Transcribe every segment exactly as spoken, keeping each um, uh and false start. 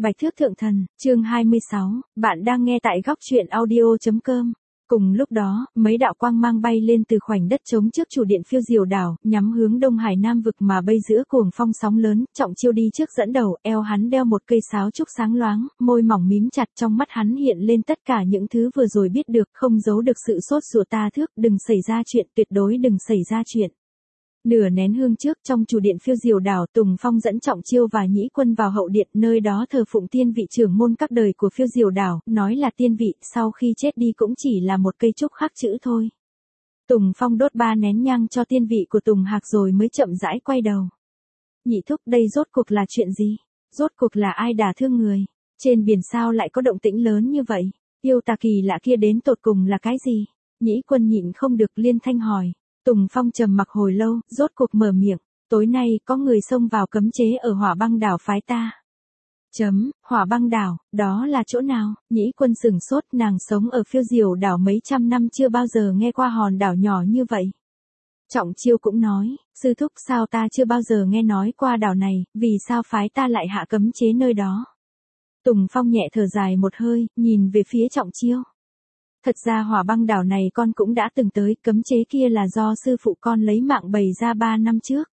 Bạch Thước Thượng Thần, chương hai mươi sáu, bạn đang nghe tại góc truyện audio.com. Cùng lúc đó, mấy đạo quang mang bay lên từ khoảnh đất trống trước chủ điện Phiêu Diều đảo, nhắm hướng Đông Hải Nam vực mà bay giữa cuồng phong sóng lớn, Trọng Chiêu đi trước dẫn đầu, eo hắn đeo một cây sáo trúc sáng loáng, môi mỏng mím chặt, trong mắt hắn hiện lên tất cả những thứ vừa rồi biết được, không giấu được sự sốt ruột ta thước, đừng xảy ra chuyện, tuyệt đối đừng xảy ra chuyện. Nửa nén hương trước, trong chủ điện Phiêu Diều đảo, Tùng Phong dẫn Trọng Chiêu và Nhĩ Quân vào hậu điện, nơi đó thờ phụng tiên vị trưởng môn các đời của Phiêu Diều đảo, nói là tiên vị, sau khi chết đi cũng chỉ là một cây trúc khắc chữ thôi. Tùng Phong đốt ba nén nhang cho tiên vị của Tùng Hạc rồi mới chậm rãi quay đầu. Nhị thúc, đây rốt cuộc là chuyện gì? Rốt cuộc là ai đả thương người? Trên biển sao lại có động tĩnh lớn như vậy? Yêu tà kỳ lạ kia đến tột cùng là cái gì? Nhĩ Quân nhịn không được liên thanh hỏi. Tùng Phong trầm mặc hồi lâu, rốt cuộc mở miệng, tối nay có người xông vào cấm chế ở Hỏa Băng đảo phái ta. Chấm, Hỏa Băng đảo, đó là chỗ nào? Nhĩ Quân sửng sốt, nàng sống ở Phiêu Diều đảo mấy trăm năm chưa bao giờ nghe qua hòn đảo nhỏ như vậy. Trọng Chiêu cũng nói, sư thúc sao ta chưa bao giờ nghe nói qua đảo này, vì sao phái ta lại hạ cấm chế nơi đó? Tùng Phong nhẹ thở dài một hơi, nhìn về phía Trọng Chiêu. Thật ra Hỏa Băng đảo này con cũng đã từng tới, cấm chế kia là do sư phụ con lấy mạng bày ra ba năm trước.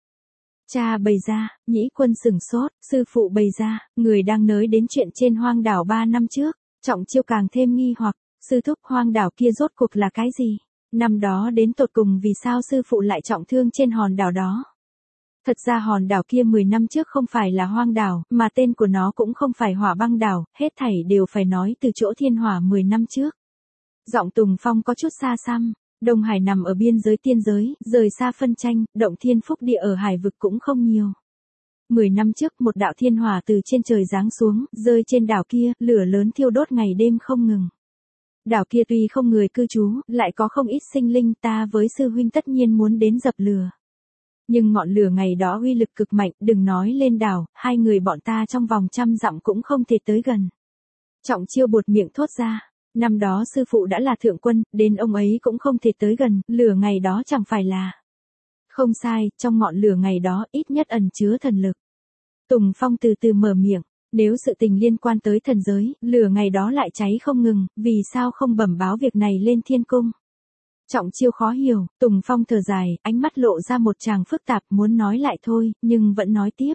Cha bày ra, Nhĩ Quân sửng sốt, sư phụ bày ra, người đang nói đến chuyện trên hoang đảo ba năm trước, Trọng Chiêu càng thêm nghi hoặc, sư thúc hoang đảo kia rốt cuộc là cái gì? Năm đó đến tột cùng vì sao sư phụ lại trọng thương trên hòn đảo đó? Thật ra hòn đảo kia mười năm trước không phải là hoang đảo, mà tên của nó cũng không phải Hỏa Băng đảo, hết thảy đều phải nói từ chỗ thiên hỏa mười năm trước. Giọng Tùng Phong có chút xa xăm, Đông Hải nằm ở biên giới tiên giới, rời xa phân tranh, động thiên phúc địa ở hải vực cũng không nhiều. Mười năm trước một đạo thiên hỏa từ trên trời giáng xuống, rơi trên đảo kia, lửa lớn thiêu đốt ngày đêm không ngừng. Đảo kia tuy không người cư trú, lại có không ít sinh linh, ta với sư huynh tất nhiên muốn đến dập lửa. Nhưng ngọn lửa ngày đó uy lực cực mạnh, đừng nói lên đảo, hai người bọn ta trong vòng trăm dặm cũng không thể tới gần. Trọng Chiêu buột miệng thốt ra. Năm đó sư phụ đã là thượng quân, đến ông ấy cũng không thể tới gần, lửa ngày đó chẳng phải là. Không sai, trong ngọn lửa ngày đó ít nhất ẩn chứa thần lực. Tùng Phong từ từ mở miệng, nếu sự tình liên quan tới thần giới, lửa ngày đó lại cháy không ngừng, vì sao không bẩm báo việc này lên thiên cung? Trọng Chiêu khó hiểu, Tùng Phong thở dài, ánh mắt lộ ra một tràng phức tạp muốn nói lại thôi, nhưng vẫn nói tiếp.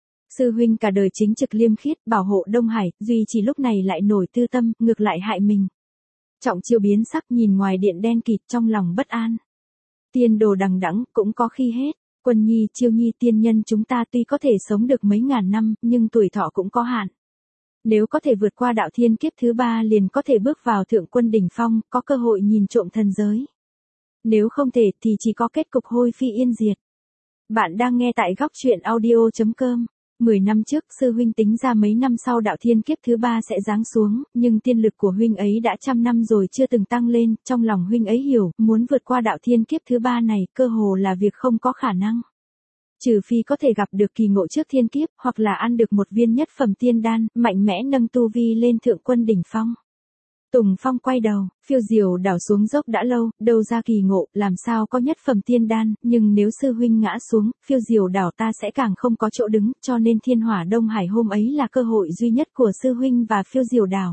Sư huynh cả đời chính trực liêm khiết, bảo hộ Đông Hải, duy chỉ lúc này lại nổi tư tâm, ngược lại hại mình. Trọng Chiêu biến sắc nhìn ngoài điện đen kịt trong lòng bất an. Tiên đồ đằng đẵng cũng có khi hết, Quân Nhi, Chiêu Nhi tiên nhân chúng ta tuy có thể sống được mấy ngàn năm, nhưng tuổi thọ cũng có hạn. Nếu có thể vượt qua đạo thiên kiếp thứ ba liền có thể bước vào thượng quân đỉnh phong, có cơ hội nhìn trộm thần giới. Nếu không thể thì chỉ có kết cục hôi phi yên diệt. Bạn đang nghe tại góc truyện audio.com. Mười năm trước, sư huynh tính ra mấy năm sau đạo thiên kiếp thứ ba sẽ giáng xuống, nhưng tiên lực của huynh ấy đã trăm năm rồi chưa từng tăng lên, trong lòng huynh ấy hiểu, muốn vượt qua đạo thiên kiếp thứ ba này, cơ hồ là việc không có khả năng. Trừ phi có thể gặp được kỳ ngộ trước thiên kiếp, hoặc là ăn được một viên nhất phẩm tiên đan, mạnh mẽ nâng tu vi lên thượng quân đỉnh phong. Tùng Phong quay đầu, Phiêu Diều đảo xuống dốc đã lâu, đâu ra kỳ ngộ, làm sao có nhất phẩm tiên đan, nhưng nếu sư huynh ngã xuống, Phiêu Diều đảo ta sẽ càng không có chỗ đứng, cho nên thiên hỏa Đông Hải hôm ấy là cơ hội duy nhất của sư huynh và Phiêu Diều đảo.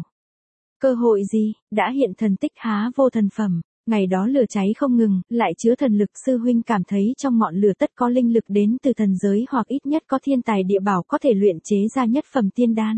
Cơ hội gì? Đã hiện thần tích há vô thần phẩm, ngày đó lửa cháy không ngừng, lại chứa thần lực, sư huynh cảm thấy trong ngọn lửa tất có linh lực đến từ thần giới hoặc ít nhất có thiên tài địa bảo có thể luyện chế ra nhất phẩm tiên đan.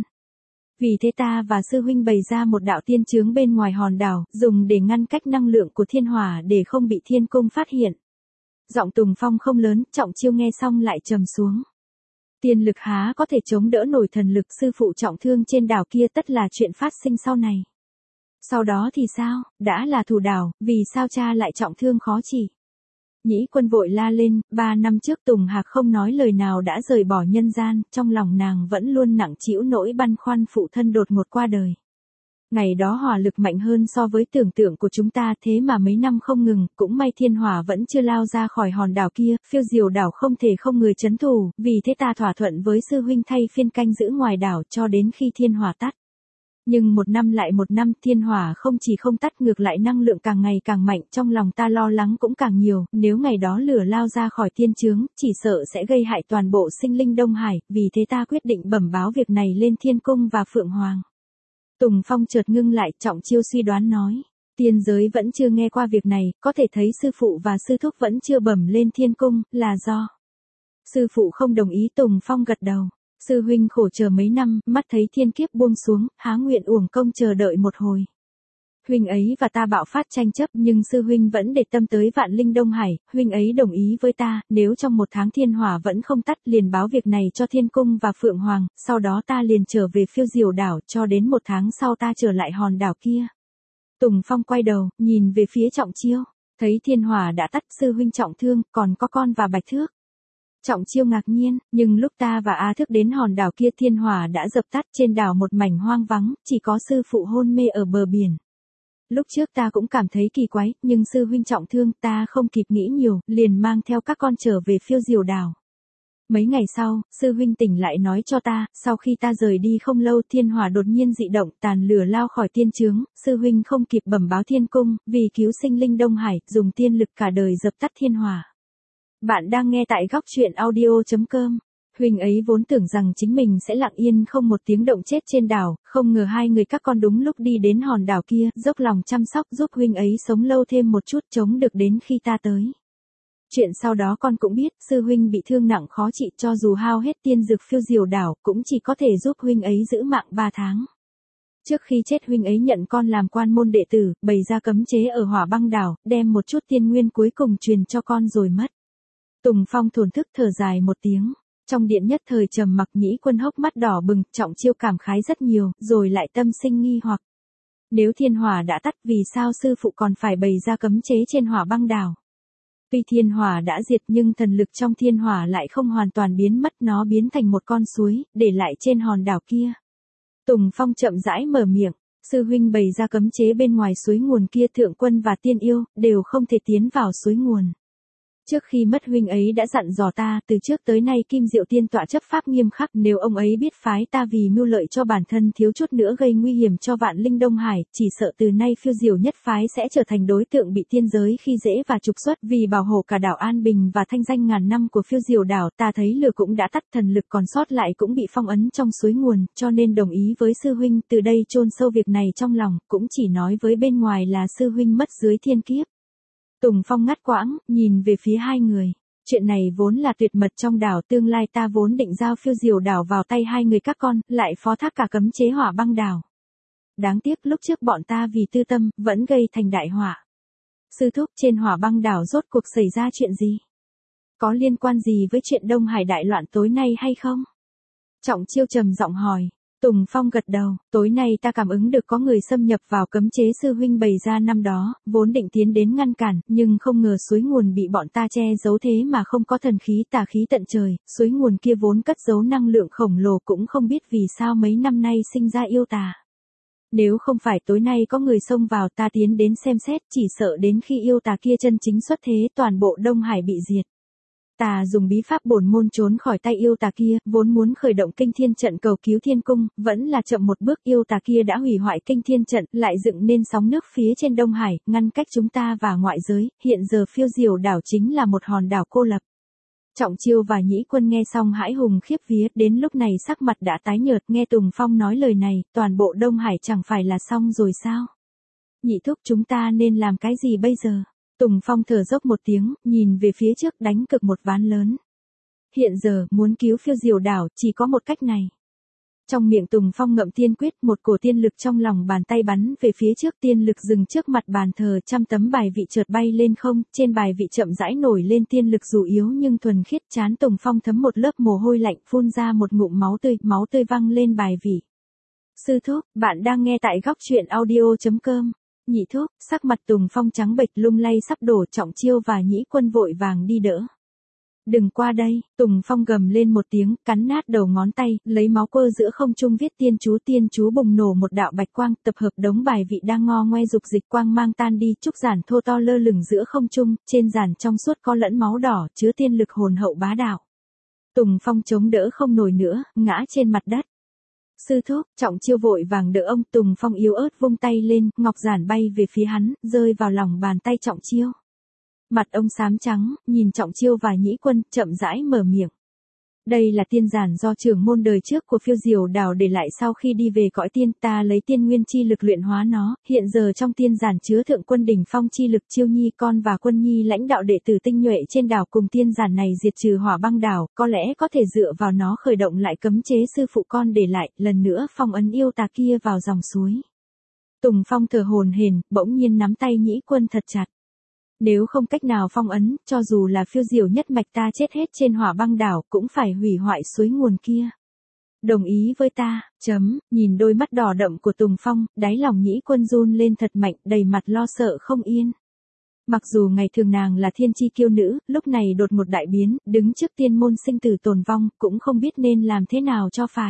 Vì thế ta và sư huynh bày ra một đạo tiên chướng bên ngoài hòn đảo, dùng để ngăn cách năng lượng của thiên hỏa để không bị thiên cung phát hiện. Giọng Tùng Phong không lớn, Trọng Chiêu nghe xong lại trầm xuống. Tiên lực há có thể chống đỡ nổi thần lực, sư phụ trọng thương trên đảo kia tất là chuyện phát sinh sau này. Sau đó thì sao, đã là thủ đảo, vì sao cha lại trọng thương khó chỉ? Nhĩ Quân vội la lên, ba năm trước Tùng Hạc không nói lời nào đã rời bỏ nhân gian, trong lòng nàng vẫn luôn nặng trĩu nỗi băn khoăn phụ thân đột ngột qua đời. Ngày đó hỏa lực mạnh hơn so với tưởng tượng của chúng ta, thế mà mấy năm không ngừng, cũng may thiên hỏa vẫn chưa lao ra khỏi hòn đảo kia, Phiêu Diều đảo không thể không người trấn thủ, vì thế ta thỏa thuận với sư huynh thay phiên canh giữ ngoài đảo cho đến khi thiên hỏa tắt. Nhưng một năm lại một năm, thiên hỏa không chỉ không tắt, ngược lại năng lượng càng ngày càng mạnh, trong lòng ta lo lắng cũng càng nhiều, nếu ngày đó lửa lao ra khỏi thiên chướng, chỉ sợ sẽ gây hại toàn bộ sinh linh Đông Hải, vì thế ta quyết định bẩm báo việc này lên Thiên Cung và Phượng Hoàng. Tùng Phong chợt ngưng lại, Trọng Chiêu suy đoán nói. Tiên giới vẫn chưa nghe qua việc này, có thể thấy sư phụ và sư thúc vẫn chưa bẩm lên Thiên Cung, là do sư phụ không đồng ý. Tùng Phong gật đầu. Sư huynh khổ chờ mấy năm, mắt thấy thiên kiếp buông xuống, há nguyện uổng công chờ đợi một hồi. Huynh ấy và ta bạo phát tranh chấp, nhưng sư huynh vẫn để tâm tới vạn linh Đông Hải, huynh ấy đồng ý với ta, nếu trong một tháng thiên hỏa vẫn không tắt, liền báo việc này cho Thiên Cung và Phượng Hoàng, sau đó ta liền trở về Phiêu Diều đảo, cho đến một tháng sau ta trở lại hòn đảo kia. Tùng Phong quay đầu, nhìn về phía Trọng Chiêu, thấy thiên hỏa đã tắt, sư huynh trọng thương, còn có con và Bạch Thước. Trọng Chiêu ngạc nhiên, nhưng lúc ta và A Thức đến hòn đảo kia thiên hỏa đã dập tắt, trên đảo một mảnh hoang vắng, chỉ có sư phụ hôn mê ở bờ biển. Lúc trước ta cũng cảm thấy kỳ quái, nhưng sư huynh trọng thương, ta không kịp nghĩ nhiều, liền mang theo các con trở về Phiêu Diều đảo. Mấy ngày sau, sư huynh tỉnh lại nói cho ta, sau khi ta rời đi không lâu, thiên hỏa đột nhiên dị động, tàn lửa lao khỏi tiên chướng, sư huynh không kịp bẩm báo Thiên Cung, vì cứu sinh linh Đông Hải, dùng tiên lực cả đời dập tắt thiên hỏa. Bạn đang nghe tại góc truyện audio chấm com. Huynh ấy vốn tưởng rằng chính mình sẽ lặng yên không một tiếng động chết trên đảo, không ngờ hai người các con đúng lúc đi đến hòn đảo kia, dốc lòng chăm sóc giúp huynh ấy sống lâu thêm một chút, chống được đến khi ta tới. Chuyện sau đó con cũng biết, sư huynh bị thương nặng khó trị, cho dù hao hết tiên dược Phiêu Diều đảo, cũng chỉ có thể giúp huynh ấy giữ mạng ba tháng. Trước khi chết huynh ấy nhận con làm quan môn đệ tử, bày ra cấm chế ở Hỏa Băng đảo, đem một chút tiên nguyên cuối cùng truyền cho con rồi mất. Tùng Phong thổn thức thở dài một tiếng. Trong điện nhất thời trầm mặc, Nhĩ Quân hốc mắt đỏ bừng, Trọng Chiêu cảm khái rất nhiều, rồi lại tâm sinh nghi hoặc. Nếu thiên hỏa đã tắt, vì sao sư phụ còn phải bày ra cấm chế trên Hỏa Băng đảo? Tuy thiên hỏa đã diệt nhưng thần lực trong thiên hỏa lại không hoàn toàn biến mất, nó biến thành một con suối, để lại trên hòn đảo kia. Tùng Phong chậm rãi mở miệng, sư huynh bày ra cấm chế bên ngoài suối nguồn kia, thượng quân và tiên yêu, đều không thể tiến vào suối nguồn. Trước khi mất huynh ấy đã dặn dò ta, từ trước tới nay Kim Diệu Tiên tọa chấp pháp nghiêm khắc, nếu ông ấy biết phái ta vì mưu lợi cho bản thân thiếu chút nữa gây nguy hiểm cho vạn linh Đông Hải, chỉ sợ từ nay Phiêu Diều nhất phái sẽ trở thành đối tượng bị tiên giới khi dễ và trục xuất. Vì bảo hộ cả đảo an bình và thanh danh ngàn năm của Phiêu Diều đảo, ta thấy lửa cũng đã tắt, thần lực còn sót lại cũng bị phong ấn trong suối nguồn, cho nên đồng ý với sư huynh, từ đây chôn sâu việc này trong lòng, cũng chỉ nói với bên ngoài là sư huynh mất dưới thiên kiếp. Tùng Phong ngắt quãng, nhìn về phía hai người. Chuyện này vốn là tuyệt mật trong đảo, tương lai ta vốn định giao Phiêu Diều đảo vào tay hai người các con, lại phó thác cả cấm chế Hỏa Băng đảo. Đáng tiếc lúc trước bọn ta vì tư tâm, vẫn gây thành đại họa. Sư thúc, trên Hỏa Băng đảo rốt cuộc xảy ra chuyện gì? Có liên quan gì với chuyện Đông Hải đại loạn tối nay hay không? Trọng Chiêu trầm giọng hỏi. Tùng Phong gật đầu, tối nay ta cảm ứng được có người xâm nhập vào cấm chế sư huynh bày ra năm đó, vốn định tiến đến ngăn cản, nhưng không ngờ suối nguồn bị bọn ta che giấu thế mà không có thần khí tà khí tận trời, suối nguồn kia vốn cất giấu năng lượng khổng lồ, cũng không biết vì sao mấy năm nay sinh ra yêu tà. Nếu không phải tối nay có người xông vào, ta tiến đến xem xét, chỉ sợ đến khi yêu tà kia chân chính xuất thế, toàn bộ Đông Hải bị diệt. Ta dùng bí pháp bổn môn trốn khỏi tay yêu tà kia, vốn muốn khởi động kinh thiên trận cầu cứu Thiên Cung, vẫn là chậm một bước, yêu tà kia đã hủy hoại kinh thiên trận, lại dựng nên sóng nước phía trên Đông Hải, ngăn cách chúng ta và ngoại giới, hiện giờ Phiêu Diều đảo chính là một hòn đảo cô lập. Trọng Chiêu và Nhĩ Quân nghe xong hãi hùng khiếp vía, đến lúc này sắc mặt đã tái nhợt, nghe Tùng Phong nói lời này, toàn bộ Đông Hải chẳng phải là xong rồi sao? Nhị thúc, chúng ta nên làm cái gì bây giờ? Tùng Phong thở dốc một tiếng, nhìn về phía trước, đánh cực một ván lớn. Hiện giờ, muốn cứu Phiêu Diều đảo, chỉ có một cách này. Trong miệng Tùng Phong ngậm tiên quyết, một cổ tiên lực trong lòng bàn tay bắn về phía trước, tiên lực dừng trước mặt bàn thờ, trăm tấm bài vị chợt bay lên không, trên bài vị chậm rãi nổi lên tiên lực dù yếu nhưng thuần khiết, trán Tùng Phong thấm một lớp mồ hôi lạnh, phun ra một ngụm máu tươi, máu tươi văng lên bài vị. Sư thúc, bạn đang nghe tại góc truyện audio chấm com. Nhị thúc, sắc mặt Tùng Phong trắng bệch lung lay sắp đổ, Trọng Chiêu và Nhĩ Quân vội vàng đi đỡ. Đừng qua đây, Tùng Phong gầm lên một tiếng, cắn nát đầu ngón tay, lấy máu quơ giữa không trung viết tiên chú, tiên chú bùng nổ một đạo bạch quang, tập hợp đống bài vị đang ngo ngoe dục dịch, quang mang tan đi, trúc giản thô to lơ lửng giữa không trung, trên giản trong suốt có lẫn máu đỏ, chứa tiên lực hồn hậu bá đạo. Tùng Phong chống đỡ không nổi nữa, ngã trên mặt đất. Sư thúc, Trọng Chiêu vội vàng đỡ ông. Tùng Phong yếu ớt vung tay lên, ngọc giản bay về phía hắn, rơi vào lòng bàn tay Trọng Chiêu. Mặt ông xám trắng, nhìn Trọng Chiêu và Nhĩ Quân, chậm rãi mở miệng. Đây là tiên giản do trưởng môn đời trước của Phiêu Diều Đảo để lại sau khi đi về cõi tiên, ta lấy tiên nguyên chi lực luyện hóa nó, hiện giờ trong tiên giản chứa thượng quân đỉnh phong chi lực. Chiêu Nhi con và Quân Nhi lãnh đạo đệ tử tinh nhuệ trên đảo cùng tiên giản này diệt trừ hỏa băng đảo, có lẽ có thể dựa vào nó khởi động lại cấm chế sư phụ con để lại, lần nữa phong ấn yêu tà kia vào dòng suối. Tùng Phong thở hổn hển, bỗng nhiên nắm tay Nhĩ Quân thật chặt. Nếu không cách nào phong ấn, cho dù là Phiêu Diều nhất mạch ta chết hết trên hỏa băng đảo, cũng phải hủy hoại suối nguồn kia. Đồng ý với ta, chấm, nhìn đôi mắt đỏ đậm của Tùng Phong, đáy lòng Nhĩ Quân run lên thật mạnh, đầy mặt lo sợ không yên. Mặc dù ngày thường nàng là thiên chi kiêu nữ, lúc này đột một đại biến, đứng trước tiên môn sinh tử tồn vong, cũng không biết nên làm thế nào cho phải.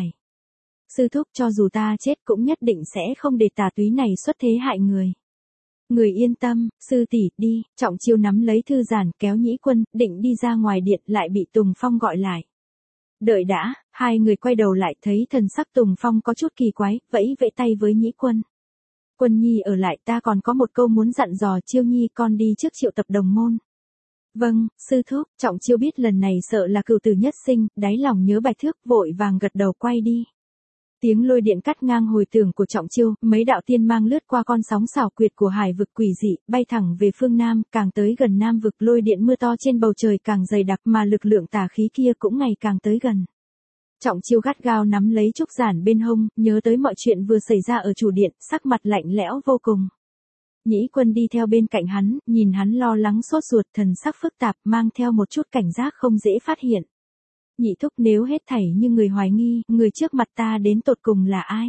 Sư thúc, cho dù ta chết cũng nhất định sẽ không để tà túy này xuất thế hại người. Người yên tâm, sư tỷ, đi. Trọng Chiêu nắm lấy thư giản, kéo Nhĩ Quân, định đi ra ngoài điện, lại bị Tùng Phong gọi lại. Đợi đã, hai người quay đầu lại, thấy thần sắc Tùng Phong có chút kỳ quái, vẫy vẫy tay với Nhĩ Quân. Quân Nhi ở lại, ta còn có một câu muốn dặn dò. Chiêu Nhi con đi trước triệu tập đồng môn. Vâng, sư thúc. Trọng Chiêu biết lần này sợ là cửu tử nhất sinh, đáy lòng nhớ Bạch Thước, vội vàng gật đầu quay đi. Tiếng lôi điện cắt ngang hồi tưởng của Trọng Chiêu, mấy đạo tiên mang lướt qua con sóng xảo quyệt của hải vực quỷ dị, bay thẳng về phương Nam, càng tới gần Nam vực, lôi điện mưa to trên bầu trời càng dày đặc, mà lực lượng tà khí kia cũng ngày càng tới gần. Trọng Chiêu gắt gao nắm lấy trúc giản bên hông, nhớ tới mọi chuyện vừa xảy ra ở chủ điện, sắc mặt lạnh lẽo vô cùng. Nhĩ Quân đi theo bên cạnh hắn, nhìn hắn lo lắng sốt ruột, thần sắc phức tạp, mang theo một chút cảnh giác không dễ phát hiện. Nhị thúc, nếu hết thảy như người hoài nghi, người trước mặt ta đến tột cùng là ai?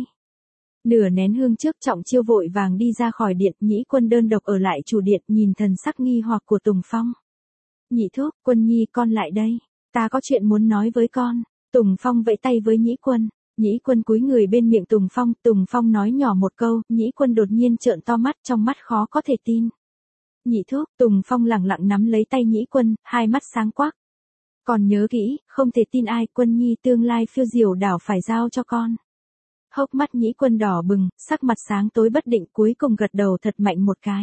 Nửa nén hương trước, Trọng Chiêu vội vàng đi ra khỏi điện, Nhĩ Quân đơn độc ở lại chủ điện, nhìn thần sắc nghi hoặc của Tùng Phong. Nhị thúc, Quân Nhi con lại đây, ta có chuyện muốn nói với con. Tùng Phong vẫy tay với Nhĩ Quân. Nhĩ Quân cúi người bên miệng Tùng Phong, Tùng Phong nói nhỏ một câu, Nhĩ Quân đột nhiên trợn to mắt, trong mắt khó có thể tin. Nhị thúc, Tùng Phong lẳng lặng nắm lấy tay Nhĩ Quân, hai mắt sáng quắc. Còn nhớ kỹ, không thể tin ai, Quân Nhi tương lai Phiêu Diều Đảo phải giao cho con. Hốc mắt Nhĩ Quân đỏ bừng, sắc mặt sáng tối bất định, cuối cùng gật đầu thật mạnh một cái.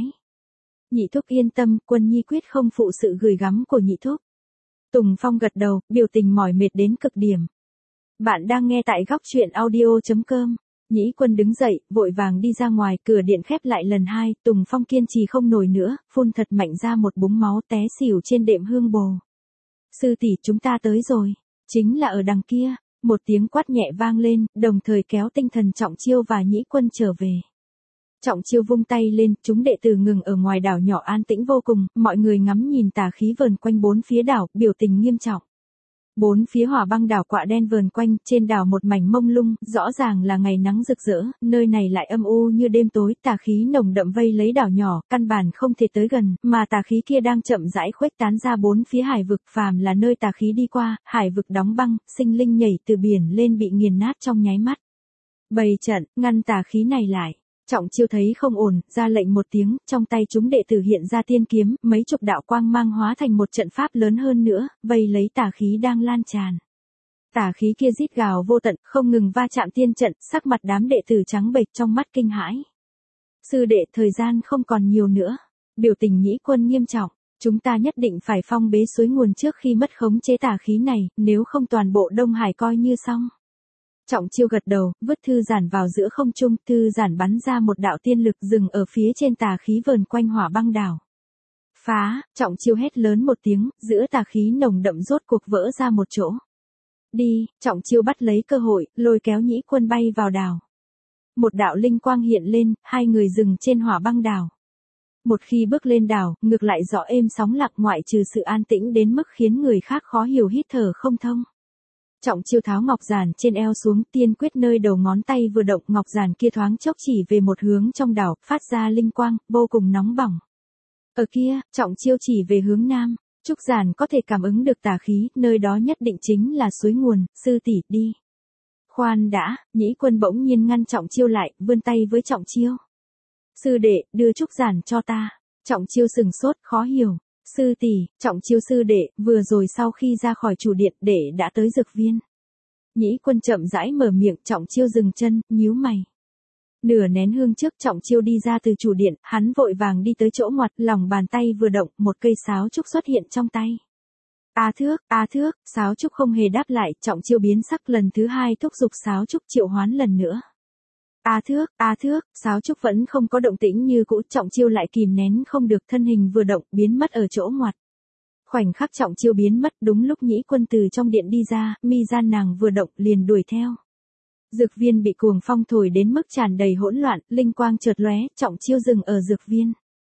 Nhị thúc yên tâm, Quân Nhi quyết không phụ sự gửi gắm của nhị thúc. Tùng Phong gật đầu, biểu tình mỏi mệt đến cực điểm. Bạn đang nghe tại góc truyện audio chấm com. Nhĩ Quân đứng dậy, vội vàng đi ra ngoài, cửa điện khép lại lần hai, Tùng Phong kiên trì không nổi nữa, phun thật mạnh ra một búng máu, té xỉu trên đệm hương bồ. Sư tỷ, chúng ta tới rồi. Chính là ở đằng kia. Một tiếng quát nhẹ vang lên, đồng thời kéo tinh thần Trọng Chiêu và Nhĩ Quân trở về. Trọng Chiêu vung tay lên, chúng đệ tử ngừng ở ngoài đảo nhỏ an tĩnh vô cùng, mọi người ngắm nhìn tà khí vờn quanh bốn phía đảo, biểu tình nghiêm trọng. Bốn phía hỏa băng đảo quạ đen vờn quanh, trên đảo một mảnh mông lung, rõ ràng là ngày nắng rực rỡ, nơi này lại âm u như đêm tối, tà khí nồng đậm vây lấy đảo nhỏ, căn bản không thể tới gần, mà tà khí kia đang chậm rãi khuếch tán ra bốn phía hải vực, phàm là nơi tà khí đi qua, hải vực đóng băng, sinh linh nhảy từ biển lên bị nghiền nát trong nháy mắt. Bày trận, ngăn tà khí này lại. Trọng Chiêu thấy không ổn, ra lệnh một tiếng, trong tay chúng đệ tử hiện ra tiên kiếm, mấy chục đạo quang mang hóa thành một trận pháp lớn hơn nữa, vây lấy tà khí đang lan tràn. Tà khí kia rít gào vô tận, không ngừng va chạm tiên trận, sắc mặt đám đệ tử trắng bệch trong mắt kinh hãi. Sư đệ, thời gian không còn nhiều nữa. Biểu tình Nhĩ Quân nghiêm trọng, chúng ta nhất định phải phong bế suối nguồn trước khi mất khống chế tà khí này, nếu không toàn bộ Đông Hải coi như xong. Trọng Chiêu gật đầu, vứt thư giản vào giữa không trung, thư giản bắn ra một đạo tiên lực dừng ở phía trên tà khí vờn quanh hỏa băng đảo. Phá, Trọng Chiêu hét lớn một tiếng, giữa tà khí nồng đậm rốt cuộc vỡ ra một chỗ. Đi, Trọng Chiêu bắt lấy cơ hội, lôi kéo Nhĩ Quân bay vào đảo. Một đạo linh quang hiện lên, hai người dừng trên hỏa băng đảo. Một khi bước lên đảo, ngược lại rõ êm sóng lặng, ngoại trừ sự an tĩnh đến mức khiến người khác khó hiểu, hít thở không thông. Trọng Chiêu tháo ngọc giản trên eo xuống, tiên quyết nơi đầu ngón tay vừa động, ngọc giản kia thoáng chốc chỉ về một hướng trong đảo, phát ra linh quang, vô cùng nóng bỏng. Ở kia, Trọng Chiêu chỉ về hướng nam, trúc giản có thể cảm ứng được tà khí, nơi đó nhất định chính là suối nguồn, sư tỷ, đi. Khoan đã, Nhĩ Quân bỗng nhiên ngăn Trọng Chiêu lại, vươn tay với Trọng Chiêu. Sư đệ, đưa trúc giản cho ta. Trọng Chiêu sừng sốt, khó hiểu. Sư tỷ, Trọng Chiêu sư đệ, vừa rồi sau khi ra khỏi chủ điện, đệ đã tới dược viên. Nhĩ Quân chậm rãi mở miệng, Trọng Chiêu dừng chân, nhíu mày. Nửa nén hương trước Trọng Chiêu đi ra từ chủ điện, hắn vội vàng đi tới chỗ ngoặt, lòng bàn tay vừa động, một cây sáo trúc xuất hiện trong tay. A Thước, A Thước, sáo trúc không hề đáp lại, Trọng Chiêu biến sắc lần thứ hai thúc giục sáo trúc triệu hoán lần nữa. A Thước, A Thước, sáo trúc vẫn không có động tĩnh như cũ, Trọng Chiêu lại kìm nén không được, thân hình vừa động, biến mất ở chỗ ngoặt. Khoảnh khắc Trọng Chiêu biến mất, đúng lúc Nhĩ Quân từ trong điện đi ra, mi gian nàng vừa động, liền đuổi theo. Dược viên bị cuồng phong thổi đến mức tràn đầy hỗn loạn, linh quang chợt lóe, Trọng Chiêu dừng ở dược viên.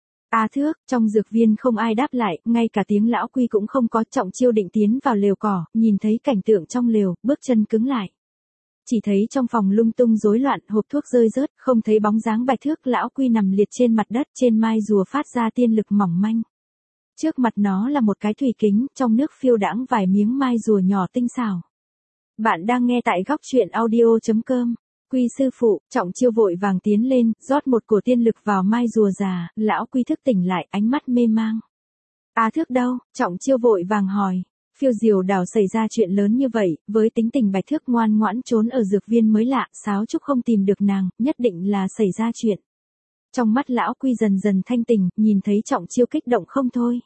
A Thước, trong dược viên không ai đáp lại, ngay cả tiếng lão quy cũng không có, Trọng Chiêu định tiến vào lều cỏ, nhìn thấy cảnh tượng trong lều, bước chân cứng lại. Chỉ thấy trong phòng lung tung rối loạn, hộp thuốc rơi rớt, không thấy bóng dáng Bạch Thước, lão quy nằm liệt trên mặt đất, trên mai rùa phát ra tiên lực mỏng manh. Trước mặt nó là một cái thủy kính, trong nước phiêu đãng vài miếng mai rùa nhỏ tinh xảo. Bạn đang nghe tại góc truyện audio chấm com. Quy sư phụ, Trọng Chiêu vội vàng tiến lên, rót một cổ tiên lực vào mai rùa già, lão quy thức tỉnh lại, ánh mắt mê mang. A Thước đâu? Trọng Chiêu vội vàng hỏi. Phiêu Diều Đảo xảy ra chuyện lớn như vậy, với tính tình Bạch Thước ngoan ngoãn trốn ở dược viên mới lạ, sáo trúc không tìm được nàng, nhất định là xảy ra chuyện. Trong mắt lão quy dần dần thanh tỉnh, nhìn thấy Trọng Chiêu kích động không thôi.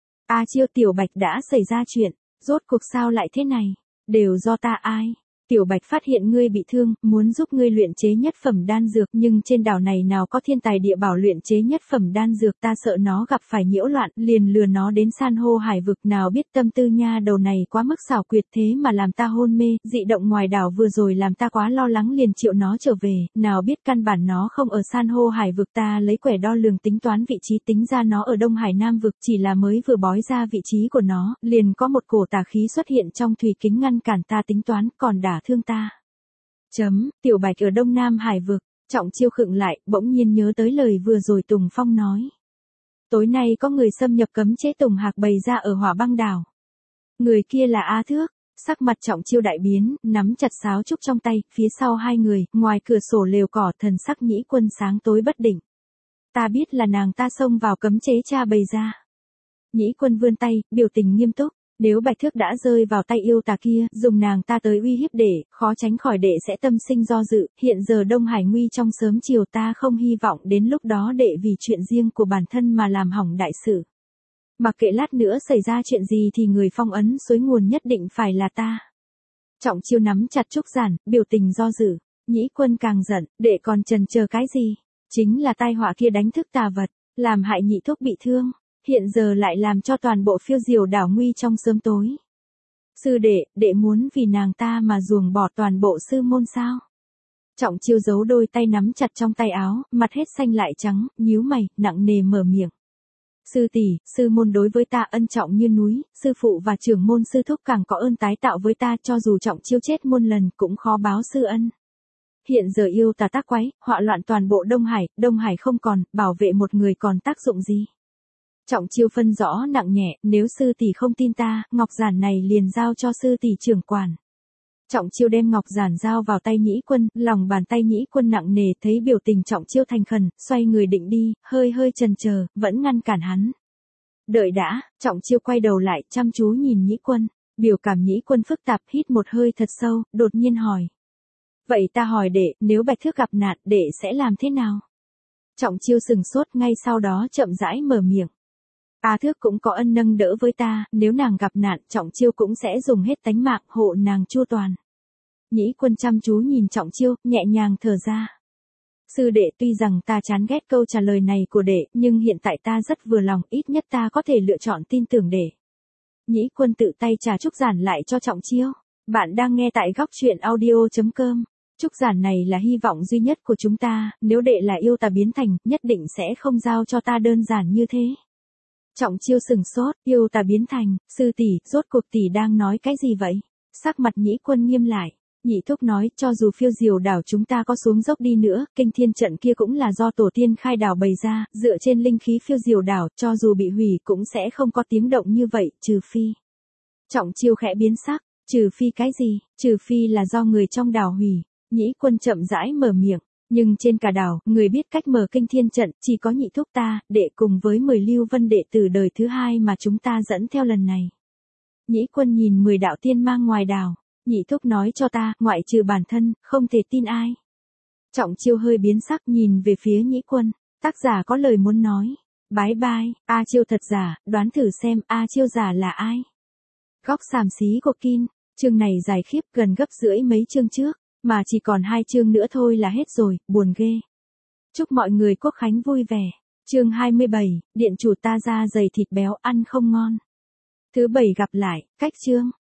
A Chiêu, Tiểu Bạch đã xảy ra chuyện, rốt cuộc sao lại thế này? Đều do ta ai? Tiểu Bạch phát hiện ngươi bị thương, muốn giúp ngươi luyện chế nhất phẩm đan dược, nhưng trên đảo này nào có thiên tài địa bảo luyện chế nhất phẩm đan dược, ta sợ nó gặp phải nhiễu loạn, liền lừa nó đến san hô hải vực, nào biết tâm tư nha đầu này quá mức xảo quyệt, thế mà làm ta hôn mê, dị động ngoài đảo vừa rồi làm ta quá lo lắng, liền triệu nó trở về, nào biết căn bản nó không ở san hô hải vực, ta lấy quẻ đo lường tính toán vị trí, tính ra nó ở Đông Hải Nam vực, chỉ là mới vừa bói ra vị trí của nó, liền có một cổ tà khí xuất hiện trong thủy kính ngăn cản ta tính toán, còn đả thương ta. Chấm, Tiểu Bạch ở Đông Nam Hải vực. Trọng Chiêu khựng lại, bỗng nhiên nhớ tới lời vừa rồi Tùng Phong nói. Tối nay có người xâm nhập cấm chế Tùng Hạc bày ra ở Hỏa Băng đảo. Người kia là A Thước. Sắc mặt Trọng Chiêu đại biến, nắm chặt sáo trúc trong tay, phía sau hai người, ngoài cửa sổ lều cỏ, thần sắc Nhĩ Quân sáng tối bất định. Ta biết là nàng ta xông vào cấm chế cha bày ra. Nhĩ Quân vươn tay, biểu tình nghiêm túc. Nếu Bạch Thước đã rơi vào tay yêu tà kia, dùng nàng ta tới uy hiếp đệ, khó tránh khỏi đệ sẽ tâm sinh do dự, hiện giờ Đông Hải nguy trong sớm chiều, ta không hy vọng đến lúc đó đệ vì chuyện riêng của bản thân mà làm hỏng đại sự. Mặc kệ lát nữa xảy ra chuyện gì thì người phong ấn suối nguồn nhất định phải là ta. Trọng Chiêu nắm chặt trúc giản, biểu tình do dự. Nhĩ Quân càng giận, đệ còn chần chờ cái gì? Chính là tai họa kia đánh thức tà vật, làm hại nhị thúc bị thương. Hiện giờ lại làm cho toàn bộ Phiêu Diều Đảo nguy trong sớm tối. Sư đệ, đệ muốn vì nàng ta mà ruồng bỏ toàn bộ sư môn sao? Trọng Chiêu giấu đôi tay nắm chặt trong tay áo, mặt hết xanh lại trắng, nhíu mày, nặng nề mở miệng. Sư tỷ, sư môn đối với ta ân trọng như núi, sư phụ và trưởng môn sư thúc càng có ơn tái tạo với ta, cho dù Trọng Chiêu chết muôn lần cũng khó báo sư ân. Hiện giờ yêu tà tác quái, họa loạn toàn bộ Đông Hải, Đông Hải không còn, bảo vệ một người còn tác dụng gì? Trọng Chiêu phân rõ nặng nhẹ, nếu sư tỷ không tin ta, ngọc giản này liền giao cho sư tỷ trưởng quản. Trọng Chiêu đem ngọc giản giao vào tay Nhĩ Quân, lòng bàn tay Nhĩ Quân nặng nề, thấy biểu tình Trọng Chiêu thành khẩn, xoay người định đi, hơi hơi chần chờ, vẫn ngăn cản hắn. Đợi đã, Trọng Chiêu quay đầu lại, chăm chú nhìn Nhĩ Quân, biểu cảm Nhĩ Quân phức tạp, hít một hơi thật sâu, đột nhiên hỏi. Vậy ta hỏi đệ, nếu Bạch Thước gặp nạn, đệ sẽ làm thế nào? Trọng Chiêu sừng sốt, ngay sau đó chậm rãi mở miệng. A Thước cũng có ân nâng đỡ với ta, nếu nàng gặp nạn, Trọng Chiêu cũng sẽ dùng hết tánh mạng hộ nàng chu toàn. Nhĩ Quân chăm chú nhìn Trọng Chiêu, nhẹ nhàng thở ra. Sư đệ, tuy rằng ta chán ghét câu trả lời này của đệ, nhưng hiện tại ta rất vừa lòng, ít nhất ta có thể lựa chọn tin tưởng đệ. Nhĩ Quân tự tay trả trúc giản lại cho Trọng Chiêu. Bạn đang nghe tại góc truyện audio chấm com. Trúc giản này là hy vọng duy nhất của chúng ta, nếu đệ là yêu tà biến thành, nhất định sẽ không giao cho ta đơn giản như thế. Trọng Chiêu sừng sốt, yêu tà biến thành, sư tỷ, rốt cuộc tỷ đang nói cái gì vậy? Sắc mặt Nhĩ Quân nghiêm lại, Nhị thúc nói, cho dù Phiêu Diều Đảo chúng ta có xuống dốc đi nữa, kinh thiên trận kia cũng là do tổ tiên khai đảo bày ra, dựa trên linh khí Phiêu Diều Đảo, cho dù bị hủy cũng sẽ không có tiếng động như vậy, trừ phi. Trọng Chiêu khẽ biến sắc, trừ phi cái gì? Trừ phi là do người trong đảo hủy. Nhĩ Quân chậm rãi mở miệng. Nhưng trên cả đảo, người biết cách mở kinh thiên trận, chỉ có nhị thúc ta, đệ cùng với mười lưu vân đệ tử đời thứ hai mà chúng ta dẫn theo lần này. Nhĩ Quân nhìn mười đạo tiên mang ngoài đảo, Nhị thúc nói cho ta, ngoại trừ bản thân, không thể tin ai. Trọng Chiêu hơi biến sắc nhìn về phía Nhĩ Quân, tác giả có lời muốn nói. Bái bai, A Chiêu thật giả, đoán thử xem A Chiêu giả là ai. Góc xàm xí của Kin, chương này dài khiếp gần gấp rưỡi mấy chương trước, mà chỉ còn hai chương nữa thôi là hết rồi, buồn ghê. Chúc mọi người Quốc Khánh vui vẻ. Chương hai mươi bảy, điện chủ ta ra dày thịt béo ăn không ngon. Thứ bảy gặp lại, cách chương.